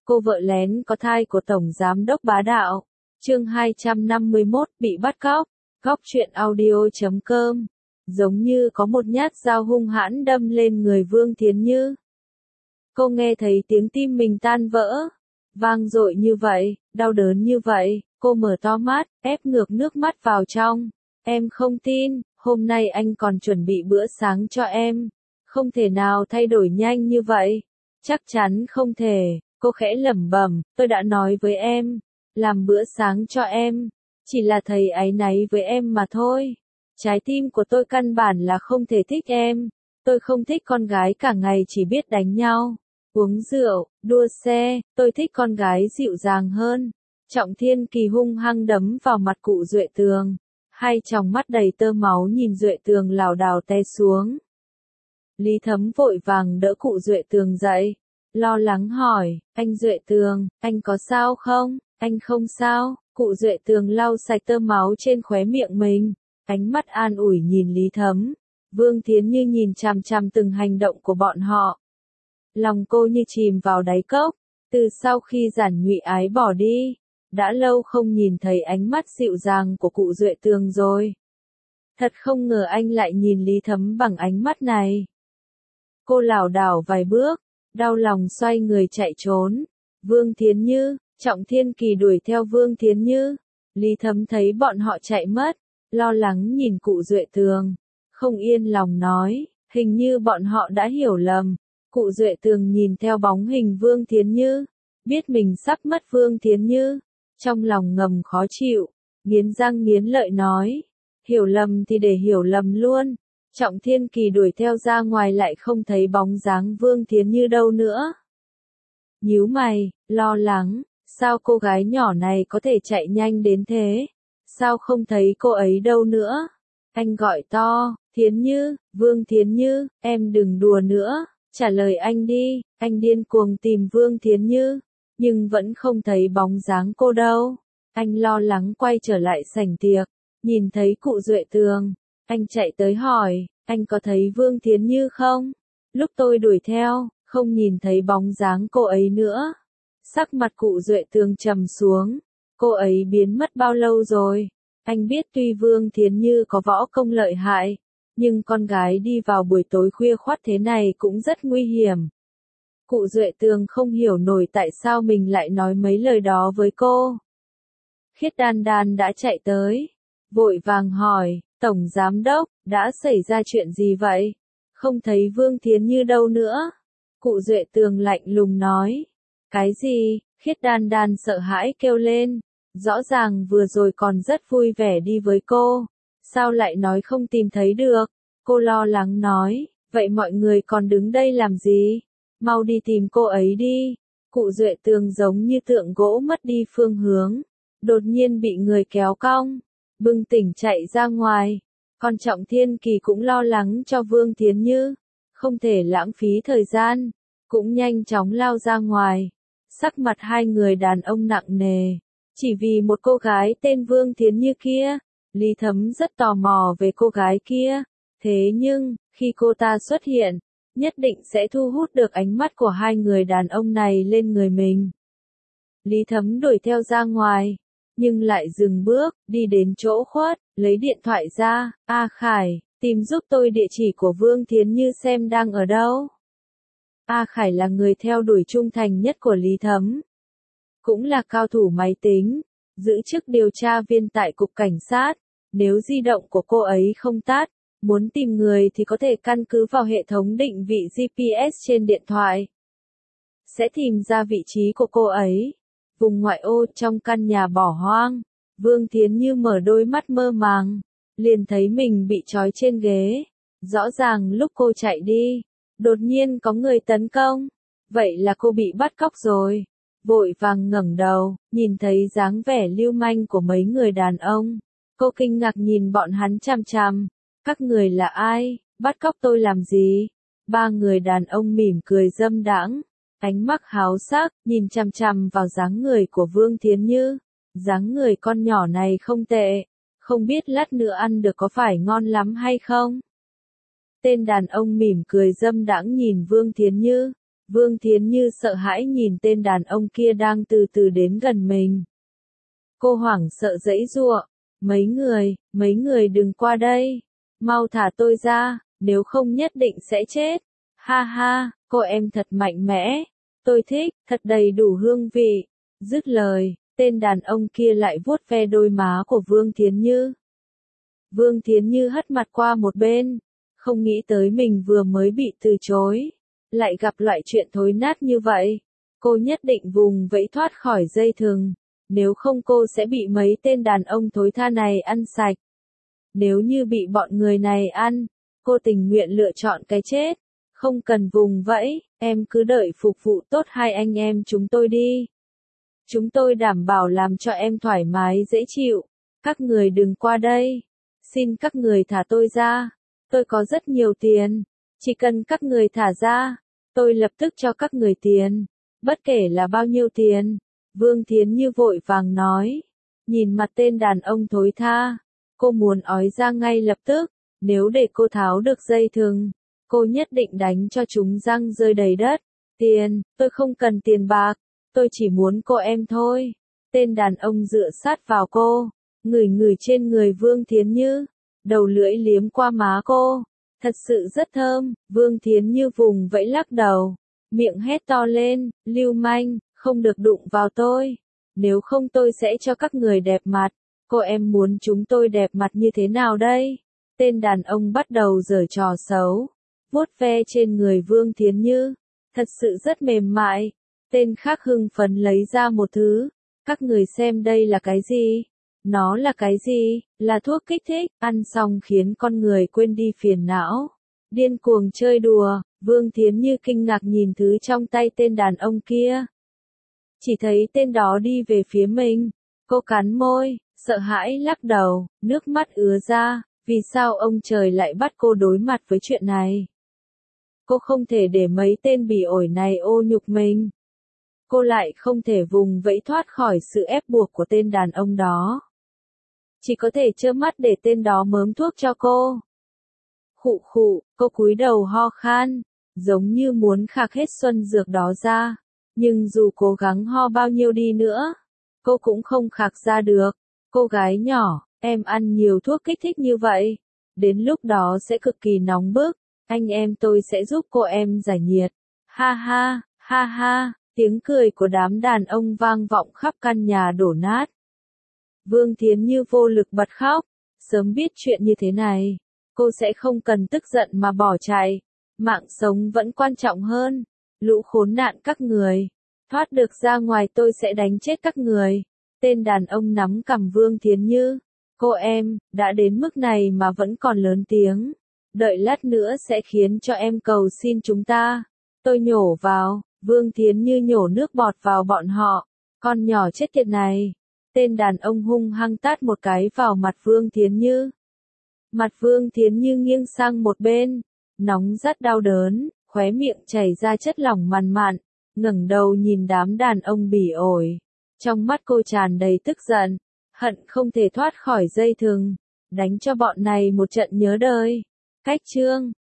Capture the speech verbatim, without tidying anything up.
Cô vợ lén có thai của Tổng Giám đốc bá đạo. Chương hai trăm năm mươi mốt, bị bắt cóc. Góc truyện audio chấm com. Giống như có một nhát dao hung hãn đâm lên người Vương Thiến Như. Cô nghe thấy tiếng tim mình tan vỡ. Vang dội như vậy, đau đớn như vậy, cô mở to mắt, ép ngược nước mắt vào trong. Em không tin, hôm nay anh còn chuẩn bị bữa sáng cho em. Không thể nào thay đổi nhanh như vậy. Chắc chắn không thể. Cô khẽ lẩm bẩm, tôi đã nói với em, làm bữa sáng cho em, chỉ là thầy áy náy với em mà thôi. Trái tim của tôi căn bản là không thể thích em, tôi không thích con gái cả ngày chỉ biết đánh nhau, uống rượu, đua xe, tôi thích con gái dịu dàng hơn. Trọng Thiên Kỳ hung hăng đấm vào mặt cụ Duệ Tường, hai tròng mắt đầy tơ máu nhìn Duệ Tường lảo đảo té xuống. Lý Thấm vội vàng đỡ cụ Duệ Tường dậy. Lo lắng hỏi, anh Duệ Tường, anh có sao không? Anh không sao. Cụ Duệ Tường lau sạch tơ máu trên khóe miệng mình, ánh mắt an ủi nhìn Lý Thấm. Vương Thiến Như nhìn chằm chằm từng hành động của bọn họ. Lòng cô như chìm vào đáy cốc, từ sau khi Giản Nhụy Ái bỏ đi, đã lâu không nhìn thấy ánh mắt dịu dàng của cụ Duệ Tường rồi. Thật không ngờ anh lại nhìn Lý Thấm bằng ánh mắt này. Cô lảo đảo vài bước, đau lòng xoay người chạy trốn. Vương Thiến Như, Trọng Thiên Kỳ đuổi theo Vương Thiến Như. Lý Thấm thấy bọn họ chạy mất, lo lắng nhìn cụ Duệ Tường, không yên lòng nói, hình như bọn họ đã hiểu lầm. Cụ Duệ Tường nhìn theo bóng hình Vương Thiến Như, biết mình sắp mất Vương Thiến Như, trong lòng ngầm khó chịu, nghiến răng nghiến lợi nói, hiểu lầm thì để hiểu lầm luôn. Trọng Thiên Kỳ đuổi theo ra ngoài lại không thấy bóng dáng Vương Thiến Như đâu nữa. Nhíu mày, lo lắng, sao cô gái nhỏ này có thể chạy nhanh đến thế? Sao không thấy cô ấy đâu nữa? Anh gọi to, Thiến Như, Vương Thiến Như, em đừng đùa nữa, trả lời anh đi. Anh điên cuồng tìm Vương Thiến Như, nhưng vẫn không thấy bóng dáng cô đâu. Anh lo lắng quay trở lại sảnh tiệc, nhìn thấy cụ Duệ Tường. Anh chạy tới hỏi, anh có thấy Vương Thiến Như không? Lúc tôi đuổi theo, không nhìn thấy bóng dáng cô ấy nữa. Sắc mặt cụ Duệ Tường trầm xuống, cô ấy biến mất bao lâu rồi? Anh biết tuy Vương Thiến Như có võ công lợi hại, nhưng con gái đi vào buổi tối khuya khoắt thế này cũng rất nguy hiểm. Cụ Duệ Tường không hiểu nổi tại sao mình lại nói mấy lời đó với cô. Khiết Đan Đan đã chạy tới, vội vàng hỏi, Tổng Giám đốc, đã xảy ra chuyện gì vậy? Không thấy Vương Thiến Như đâu nữa. Cụ Duệ Tường lạnh lùng nói. Cái gì? Khiết Đan Đan sợ hãi kêu lên. Rõ ràng vừa rồi còn rất vui vẻ đi với cô. Sao lại nói không tìm thấy được? Cô lo lắng nói. Vậy mọi người còn đứng đây làm gì? Mau đi tìm cô ấy đi. Cụ Duệ Tường giống như tượng gỗ mất đi phương hướng. Đột nhiên bị người kéo cong. Bừng tỉnh chạy ra ngoài. Còn Trọng Thiên Kỳ cũng lo lắng cho Vương Thiến Như, không thể lãng phí thời gian, cũng nhanh chóng lao ra ngoài. Sắc mặt hai người đàn ông nặng nề, chỉ vì một cô gái tên Vương Thiến Như kia. Lý Thấm rất tò mò về cô gái kia, thế nhưng, khi cô ta xuất hiện, nhất định sẽ thu hút được ánh mắt của hai người đàn ông này lên người mình. Lý Thấm đuổi theo ra ngoài, nhưng lại dừng bước, đi đến chỗ khuất, lấy điện thoại ra. A Khải, tìm giúp tôi địa chỉ của Vương Thiến Như xem đang ở đâu. A Khải là người theo đuổi trung thành nhất của Lý Thấm, cũng là cao thủ máy tính, giữ chức điều tra viên tại cục cảnh sát. Nếu di động của cô ấy không tắt, muốn tìm người thì có thể căn cứ vào hệ thống định vị G P S trên điện thoại, sẽ tìm ra vị trí của cô ấy. Vùng ngoại ô trong căn nhà bỏ hoang, Vương Thiến Như mở đôi mắt mơ màng, liền thấy mình bị trói trên ghế. Rõ ràng lúc cô chạy đi, đột nhiên có người tấn công. Vậy là cô bị bắt cóc rồi. Vội vàng ngẩng đầu, nhìn thấy dáng vẻ lưu manh của mấy người đàn ông. Cô kinh ngạc nhìn bọn hắn chằm chằm. Các người là ai? Bắt cóc tôi làm gì? Ba người đàn ông mỉm cười dâm đãng, ánh mắt háo sắc, nhìn chằm chằm vào dáng người của Vương Thiến Như. Dáng người con nhỏ này không tệ, không biết lát nữa ăn được có phải ngon lắm hay không? Tên đàn ông mỉm cười dâm đãng nhìn Vương Thiến Như, Vương Thiến Như sợ hãi nhìn tên đàn ông kia đang từ từ đến gần mình. Cô hoảng sợ giãy giụa, mấy người, mấy người đừng qua đây, mau thả tôi ra, nếu không nhất định sẽ chết. Ha ha, cô em thật mạnh mẽ, tôi thích, thật đầy đủ hương vị. Dứt lời, tên đàn ông kia lại vuốt ve đôi má của Vương Thiến Như. Vương Thiến Như hất mặt qua một bên, không nghĩ tới mình vừa mới bị từ chối, lại gặp loại chuyện thối nát như vậy. Cô nhất định vùng vẫy thoát khỏi dây thừng, nếu không cô sẽ bị mấy tên đàn ông thối tha này ăn sạch. Nếu như bị bọn người này ăn, cô tình nguyện lựa chọn cái chết, không cần vùng vẫy, em cứ đợi phục vụ tốt hai anh em chúng tôi đi. Chúng tôi đảm bảo làm cho em thoải mái dễ chịu, các người đừng qua đây, xin các người thả tôi ra, tôi có rất nhiều tiền, chỉ cần các người thả ra, tôi lập tức cho các người tiền, bất kể là bao nhiêu tiền. Vương Thiến Như vội vàng nói, nhìn mặt tên đàn ông thối tha, cô muốn ói ra ngay lập tức, nếu để cô tháo được dây thừng, cô nhất định đánh cho chúng răng rơi đầy đất. Tiền, tôi không cần tiền bạc, tôi chỉ muốn cô em thôi. Tên đàn ông dựa sát vào cô, ngửi ngửi trên người Vương Thiến Như, đầu lưỡi liếm qua má cô, thật sự rất thơm. Vương Thiến Như vùng vẫy lắc đầu, miệng hét to lên, lưu manh, không được đụng vào tôi, nếu không tôi sẽ cho các người đẹp mặt. Cô em muốn chúng tôi đẹp mặt như thế nào đây? Tên đàn ông bắt đầu giở trò xấu, vuốt ve trên người Vương Thiến Như, thật sự rất mềm mại. Tên khác hưng phấn lấy ra một thứ, các người xem đây là cái gì? Nó là cái gì? Là thuốc kích thích, ăn xong khiến con người quên đi phiền não, điên cuồng chơi đùa. Vương Thiến Như kinh ngạc nhìn thứ trong tay tên đàn ông kia. Chỉ thấy tên đó đi về phía mình, cô cắn môi, sợ hãi lắc đầu, nước mắt ứa ra, vì sao ông trời lại bắt cô đối mặt với chuyện này? Cô không thể để mấy tên bỉ ổi này ô nhục mình. Cô lại không thể vùng vẫy thoát khỏi sự ép buộc của tên đàn ông đó. Chỉ có thể trơ mắt để tên đó mớm thuốc cho cô. Khụ khụ, cô cúi đầu ho khan, giống như muốn khạc hết xuân dược đó ra. Nhưng dù cố gắng ho bao nhiêu đi nữa, cô cũng không khạc ra được. Cô gái nhỏ, em ăn nhiều thuốc kích thích như vậy, đến lúc đó sẽ cực kỳ nóng bức, anh em tôi sẽ giúp cô em giải nhiệt. Ha ha, ha ha, tiếng cười của đám đàn ông vang vọng khắp căn nhà đổ nát. Vương Thiến Như vô lực bật khóc, sớm biết chuyện như thế này, cô sẽ không cần tức giận mà bỏ chạy, mạng sống vẫn quan trọng hơn. Lũ khốn nạn các người, thoát được ra ngoài tôi sẽ đánh chết các người. Tên đàn ông nắm cằm Vương Thiến Như, cô em, đã đến mức này mà vẫn còn lớn tiếng, đợi lát nữa sẽ khiến cho em cầu xin chúng ta. Tôi nhổ vào, Vương Thiến Như nhổ nước bọt vào bọn họ, con nhỏ chết tiệt này. Tên đàn ông hung hăng tát một cái vào mặt Vương Thiến Như. Mặt Vương Thiến Như nghiêng sang một bên, nóng rát đau đớn, khóe miệng chảy ra chất lỏng mằn mặn, ngẩng đầu nhìn đám đàn ông bỉ ổi. Trong mắt cô tràn đầy tức giận, hận không thể thoát khỏi dây thừng, đánh cho bọn này một trận nhớ đời. Cách chương